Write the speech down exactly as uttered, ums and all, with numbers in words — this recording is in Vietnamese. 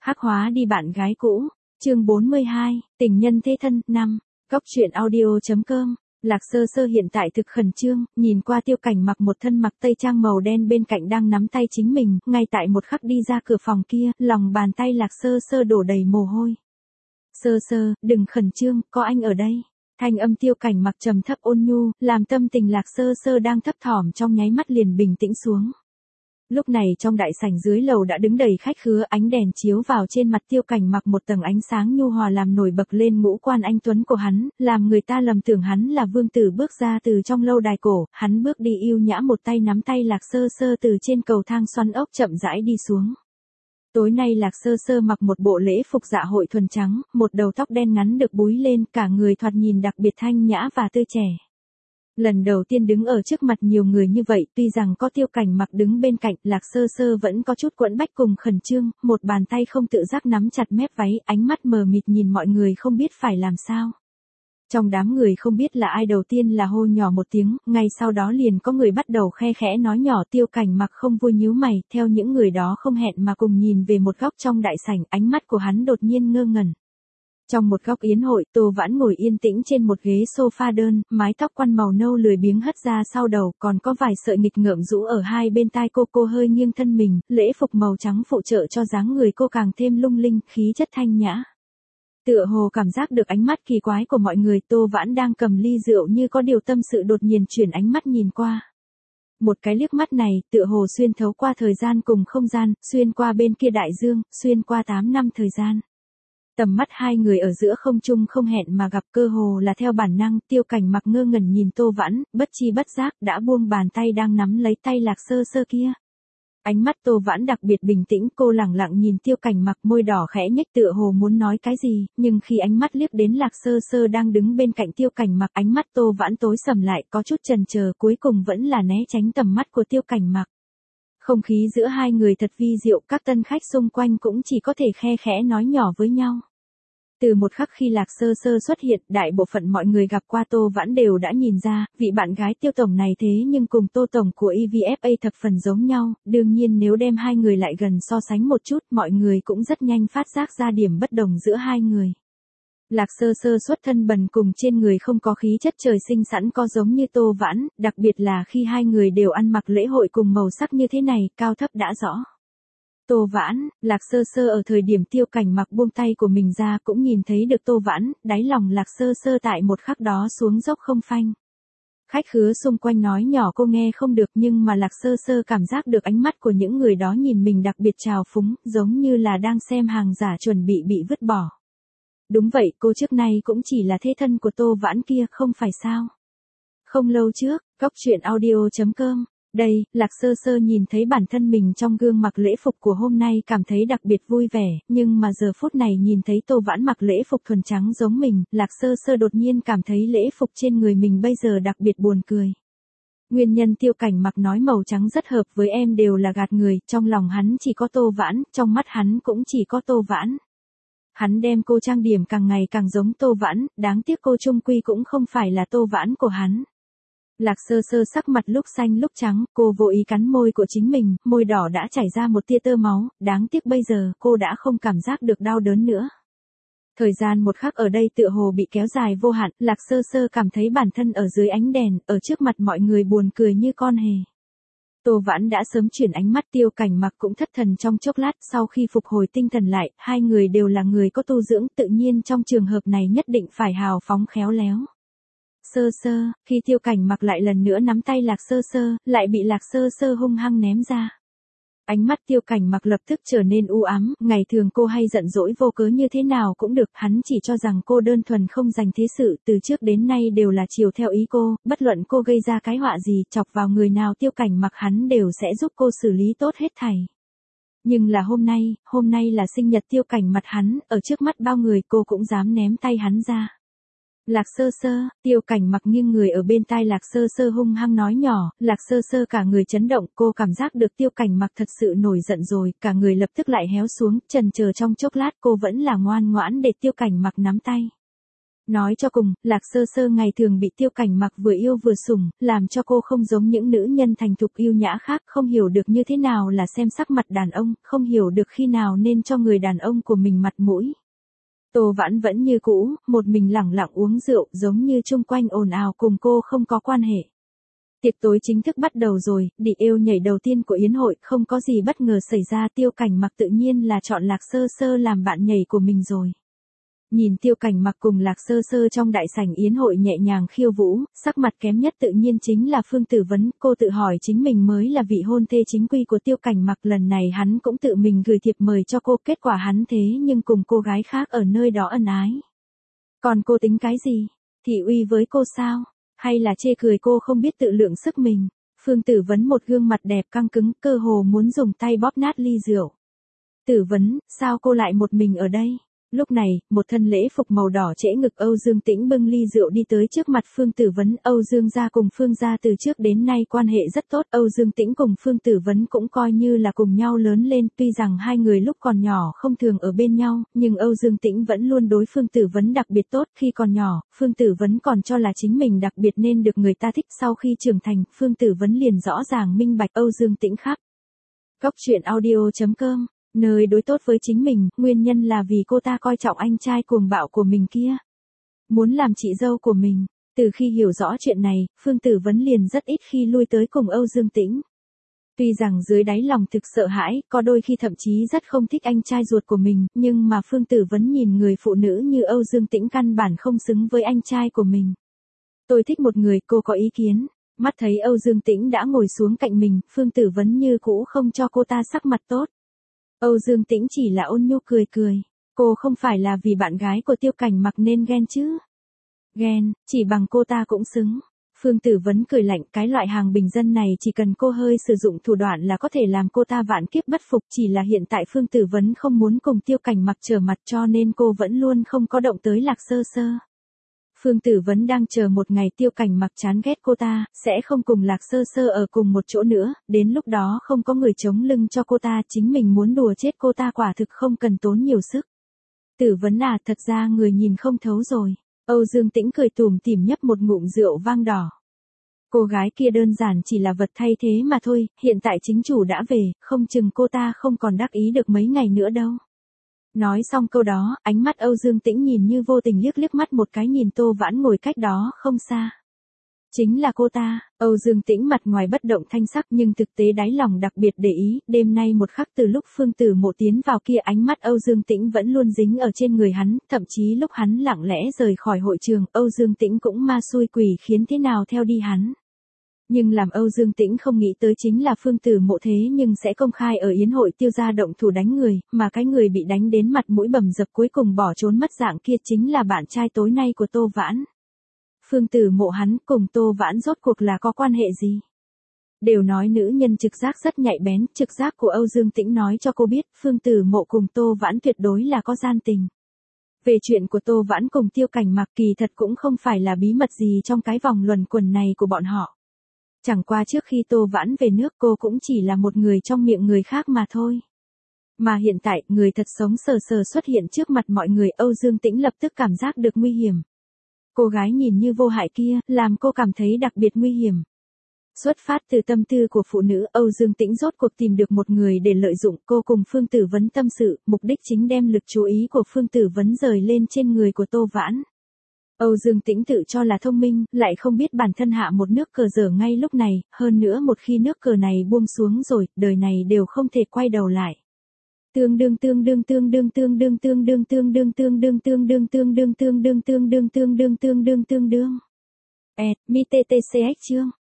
Hắc hóa đi bạn gái cũ, chương bốn mươi hai, tình nhân thế thân, năm, Cóc truyện audio.com. Lạc Sơ Sơ hiện tại thực khẩn trương, nhìn qua Tiêu Cảnh mặc một thân mặc tây trang màu đen bên cạnh đang nắm tay chính mình, ngay tại một khắc đi ra cửa phòng kia, lòng bàn tay Lạc Sơ Sơ đổ đầy mồ hôi. Sơ Sơ, đừng khẩn trương, có anh ở đây. Thanh âm Tiêu Cảnh mặc trầm thấp ôn nhu, làm tâm tình Lạc Sơ Sơ đang thấp thỏm trong nháy mắt liền bình tĩnh xuống. Lúc này trong đại sảnh dưới lầu đã đứng đầy khách khứa, ánh đèn chiếu vào trên mặt Tiêu Cảnh mặc một tầng ánh sáng nhu hòa làm nổi bật lên ngũ quan anh tuấn của hắn, làm người ta lầm tưởng hắn là vương tử bước ra từ trong lâu đài cổ, hắn bước đi yêu nhã một tay nắm tay Lạc Sơ Sơ từ trên cầu thang xoắn ốc chậm rãi đi xuống. Tối nay Lạc Sơ Sơ mặc một bộ lễ phục dạ hội thuần trắng, một đầu tóc đen ngắn được búi lên, cả người thoạt nhìn đặc biệt thanh nhã và tươi trẻ. Lần đầu tiên đứng ở trước mặt nhiều người như vậy, tuy rằng có Tiêu Cảnh mặc đứng bên cạnh, Lạc Sơ Sơ vẫn có chút quẫn bách cùng khẩn trương, một bàn tay không tự giác nắm chặt mép váy, ánh mắt mờ mịt nhìn mọi người không biết phải làm sao. Trong đám người không biết là ai đầu tiên là hô nhỏ một tiếng, ngay sau đó liền có người bắt đầu khe khẽ nói nhỏ. Tiêu Cảnh mặc không vui nhíu mày, theo những người đó không hẹn mà cùng nhìn về một góc trong đại sảnh, ánh mắt của hắn đột nhiên ngơ ngẩn. Trong một góc yến hội, Tô Vãn ngồi yên tĩnh trên một ghế sofa đơn, mái tóc quăn màu nâu lười biếng hất ra sau đầu, còn có vài sợi nghịch ngợm rũ ở hai bên tai cô. Cô hơi nghiêng thân mình, lễ phục màu trắng phụ trợ cho dáng người cô càng thêm lung linh, khí chất thanh nhã. Tựa hồ cảm giác được ánh mắt kỳ quái của mọi người, Tô Vãn đang cầm ly rượu như có điều tâm sự đột nhiên chuyển ánh mắt nhìn qua. Một cái liếc mắt này, tựa hồ xuyên thấu qua thời gian cùng không gian, xuyên qua bên kia đại dương, xuyên qua tám năm thời gian. Tầm mắt hai người ở giữa không trung không hẹn mà gặp, cơ hồ là theo bản năng. Tiêu Cảnh mặc ngơ ngẩn nhìn Tô Vãn, bất chi bất giác đã buông bàn tay đang nắm lấy tay Lạc Sơ Sơ kia. Ánh mắt Tô Vãn đặc biệt bình tĩnh, cô lẳng lặng nhìn Tiêu Cảnh mặc, môi đỏ khẽ nhếch tựa hồ muốn nói cái gì, nhưng khi ánh mắt liếc đến Lạc Sơ Sơ đang đứng bên cạnh Tiêu Cảnh mặc, ánh mắt Tô Vãn tối sầm lại, có chút chần chờ, cuối cùng vẫn là né tránh tầm mắt của Tiêu Cảnh mặc. Không khí giữa hai người thật vi diệu, các tân khách xung quanh cũng chỉ có thể khe khẽ nói nhỏ với nhau. Từ một khắc khi Lạc Sơ Sơ xuất hiện, đại bộ phận mọi người gặp qua Tô Vãn đều đã nhìn ra, vị bạn gái Tiêu Tổng này thế nhưng cùng Tô Tổng của e vê ép a thập phần giống nhau, đương nhiên nếu đem hai người lại gần so sánh một chút, mọi người cũng rất nhanh phát giác ra điểm bất đồng giữa hai người. Lạc Sơ Sơ xuất thân bần cùng, trên người không có khí chất trời sinh sẵn có giống như Tô Vãn, đặc biệt là khi hai người đều ăn mặc lễ hội cùng màu sắc như thế này, cao thấp đã rõ. Tô Vãn, Lạc Sơ Sơ ở thời điểm Tiêu Cảnh mặc buông tay của mình ra cũng nhìn thấy được Tô Vãn, đáy lòng Lạc Sơ Sơ tại một khắc đó xuống dốc không phanh. Khách khứa xung quanh nói nhỏ cô nghe không được, nhưng mà Lạc Sơ Sơ cảm giác được ánh mắt của những người đó nhìn mình đặc biệt trào phúng, giống như là đang xem hàng giả chuẩn bị bị vứt bỏ. Đúng vậy, cô trước nay cũng chỉ là thế thân của Tô Vãn kia, không phải sao? Không lâu trước, Cóc truyện audio.com. Đây, Lạc Sơ Sơ nhìn thấy bản thân mình trong gương mặc lễ phục của hôm nay cảm thấy đặc biệt vui vẻ, nhưng mà giờ phút này nhìn thấy Tô Vãn mặc lễ phục thuần trắng giống mình, Lạc Sơ Sơ đột nhiên cảm thấy lễ phục trên người mình bây giờ đặc biệt buồn cười. Nguyên nhân Tiêu Cảnh mặc nói màu trắng rất hợp với em đều là gạt người, trong lòng hắn chỉ có Tô Vãn, trong mắt hắn cũng chỉ có Tô Vãn. Hắn đem cô trang điểm càng ngày càng giống Tô Vãn, đáng tiếc cô chung quy cũng không phải là Tô Vãn của hắn. Lạc Sơ Sơ sắc mặt lúc xanh lúc trắng, cô vô ý cắn môi của chính mình, môi đỏ đã chảy ra một tia tơ máu, đáng tiếc bây giờ cô đã không cảm giác được đau đớn nữa. Thời gian một khắc ở đây tựa hồ bị kéo dài vô hạn, Lạc Sơ Sơ cảm thấy bản thân ở dưới ánh đèn, ở trước mặt mọi người buồn cười như con hề. Tô Vãn đã sớm chuyển ánh mắt, Tiêu Cảnh mặc cũng thất thần trong chốc lát, sau khi phục hồi tinh thần lại, hai người đều là người có tu dưỡng, tự nhiên trong trường hợp này nhất định phải hào phóng khéo léo. Sơ Sơ, khi Tiêu Cảnh mặc lại lần nữa nắm tay Lạc Sơ Sơ, lại bị Lạc Sơ Sơ hung hăng ném ra. Ánh mắt Tiêu Cảnh mặc lập tức trở nên u ám, ngày thường cô hay giận dỗi vô cớ như thế nào cũng được, hắn chỉ cho rằng cô đơn thuần không dành thế sự, từ trước đến nay đều là chiều theo ý cô, bất luận cô gây ra cái họa gì, chọc vào người nào Tiêu Cảnh mặc hắn đều sẽ giúp cô xử lý tốt hết thảy. Nhưng là hôm nay, hôm nay là sinh nhật Tiêu Cảnh mặt hắn, ở trước mắt bao người cô cũng dám ném tay hắn ra. Lạc Sơ Sơ, Tiêu Cảnh mặc nghiêng người ở bên tai Lạc Sơ Sơ hung hăng nói nhỏ, Lạc Sơ Sơ cả người chấn động, cô cảm giác được Tiêu Cảnh mặc thật sự nổi giận rồi, cả người lập tức lại héo xuống, chần chờ trong chốc lát cô vẫn là ngoan ngoãn để Tiêu Cảnh mặc nắm tay. Nói cho cùng, Lạc Sơ Sơ ngày thường bị Tiêu Cảnh Mặc vừa yêu vừa sủng, làm cho cô không giống những nữ nhân thành thục yêu nhã khác, không hiểu được như thế nào là xem sắc mặt đàn ông, không hiểu được khi nào nên cho người đàn ông của mình mặt mũi. Tô Vãn vẫn như cũ, một mình lẳng lặng uống rượu, giống như chung quanh ồn ào cùng cô không có quan hệ. Tiệc tối chính thức bắt đầu rồi, đi yêu nhảy đầu tiên của yến hội, không có gì bất ngờ xảy ra, Tiêu Cảnh Mặc tự nhiên là chọn Lạc Sơ Sơ làm bạn nhảy của mình rồi. Nhìn Tiêu Cảnh Mặc cùng Lạc Sơ Sơ trong đại sảnh yến hội nhẹ nhàng khiêu vũ, sắc mặt kém nhất tự nhiên chính là Phương Tử Vấn, cô tự hỏi chính mình mới là vị hôn thê chính quy của Tiêu Cảnh Mặc, lần này hắn cũng tự mình gửi thiệp mời cho cô, kết quả hắn thế nhưng cùng cô gái khác ở nơi đó ân ái. Còn cô tính cái gì? Thị uy với cô sao? Hay là chê cười cô không biết tự lượng sức mình? Phương Tử Vấn một gương mặt đẹp căng cứng, cơ hồ muốn dùng tay bóp nát ly rượu. Tử Vấn, sao cô lại một mình ở đây? Lúc này, một thân lễ phục màu đỏ trễ ngực Âu Dương Tĩnh bưng ly rượu đi tới trước mặt Phương Tử Vấn. Âu Dương gia cùng Phương gia từ trước đến nay quan hệ rất tốt, Âu Dương Tĩnh cùng Phương Tử Vấn cũng coi như là cùng nhau lớn lên, tuy rằng hai người lúc còn nhỏ không thường ở bên nhau, nhưng Âu Dương Tĩnh vẫn luôn đối Phương Tử Vấn đặc biệt tốt, khi còn nhỏ, Phương Tử Vấn còn cho là chính mình đặc biệt nên được người ta thích, sau khi trưởng thành, Phương Tử Vấn liền rõ ràng minh bạch Âu Dương Tĩnh khác. Góc truyện audio chấm com nơi đối tốt với chính mình, nguyên nhân là vì cô ta coi trọng anh trai cuồng bạo của mình kia. Muốn làm chị dâu của mình. Từ khi hiểu rõ chuyện này, Phương Tử Vấn liền rất ít khi lui tới cùng Âu Dương Tĩnh. Tuy rằng dưới đáy lòng thực sợ hãi, có đôi khi thậm chí rất không thích anh trai ruột của mình, nhưng mà Phương Tử Vấn nhìn người phụ nữ như Âu Dương Tĩnh căn bản không xứng với anh trai của mình. Tôi thích một người, cô có ý kiến. Mắt thấy Âu Dương Tĩnh đã ngồi xuống cạnh mình, Phương Tử Vấn như cũ không cho cô ta sắc mặt tốt. Âu Dương Tĩnh chỉ là ôn nhu cười cười. Cô không phải là vì bạn gái của Tiêu Cảnh Mặc nên ghen chứ? Ghen, chỉ bằng cô ta cũng xứng. Phương Tử Vấn cười lạnh, cái loại hàng bình dân này chỉ cần cô hơi sử dụng thủ đoạn là có thể làm cô ta vạn kiếp bất phục, chỉ là hiện tại Phương Tử Vấn không muốn cùng Tiêu Cảnh Mặc trở mặt cho nên cô vẫn luôn không có động tới Lạc Sơ Sơ. Phương Tử Vấn đang chờ một ngày Tiêu Cảnh Mặc chán ghét cô ta, sẽ không cùng Lạc Sơ Sơ ở cùng một chỗ nữa, đến lúc đó không có người chống lưng cho cô ta, chính mình muốn đùa chết cô ta quả thực không cần tốn nhiều sức. Tử Vấn à, thật ra người nhìn không thấu rồi. Âu Dương Tĩnh cười tủm tỉm nhấp một ngụm rượu vang đỏ. Cô gái kia đơn giản chỉ là vật thay thế mà thôi, hiện tại chính chủ đã về, không chừng cô ta không còn đắc ý được mấy ngày nữa đâu. Nói xong câu đó, ánh mắt Âu Dương Tĩnh nhìn như vô tình liếc liếc mắt một cái nhìn Tô Vãn ngồi cách đó không xa. Chính là cô ta. Âu Dương Tĩnh mặt ngoài bất động thanh sắc nhưng thực tế đáy lòng đặc biệt để ý, đêm nay một khắc từ lúc Phương Tử Mộ tiến vào kia ánh mắt Âu Dương Tĩnh vẫn luôn dính ở trên người hắn, thậm chí lúc hắn lặng lẽ rời khỏi hội trường, Âu Dương Tĩnh cũng ma xui quỷ khiến thế nào theo đi hắn. Nhưng làm Âu Dương Tĩnh không nghĩ tới chính là Phương Tử Mộ thế nhưng sẽ công khai ở yến hội Tiêu gia động thủ đánh người, mà cái người bị đánh đến mặt mũi bầm dập cuối cùng bỏ trốn mất dạng kia chính là bạn trai tối nay của Tô Vãn. Phương Tử Mộ hắn cùng Tô Vãn rốt cuộc là có quan hệ gì? Đều nói nữ nhân trực giác rất nhạy bén, trực giác của Âu Dương Tĩnh nói cho cô biết, Phương Tử Mộ cùng Tô Vãn tuyệt đối là có gian tình. Về chuyện của Tô Vãn cùng Tiêu Cảnh Mặc kỳ thật cũng không phải là bí mật gì trong cái vòng luẩn quẩn này của bọn họ. Chẳng qua trước khi Tô Vãn về nước cô cũng chỉ là một người trong miệng người khác mà thôi. Mà hiện tại, người thật sống sờ sờ xuất hiện trước mặt mọi người, Âu Dương Tĩnh lập tức cảm giác được nguy hiểm. Cô gái nhìn như vô hại kia, làm cô cảm thấy đặc biệt nguy hiểm. Xuất phát từ tâm tư của phụ nữ, Âu Dương Tĩnh rốt cuộc tìm được một người để lợi dụng, cô cùng Phương Tử Vấn tâm sự, mục đích chính đem lực chú ý của Phương Tử Vấn rời lên trên người của Tô Vãn. Âu Dương Tĩnh tự cho là thông minh, lại không biết bản thân hạ một nước cờ dở ngay lúc này, hơn nữa một khi nước cờ này buông xuống rồi, đời này đều không thể quay đầu lại. Tương đương tương đương tương đương tương đương tương đương tương đương tương đương tương đương tương đương tương đương tương đương tương đương tương đương tương đương. Ed, mi tê tê xê ích chương.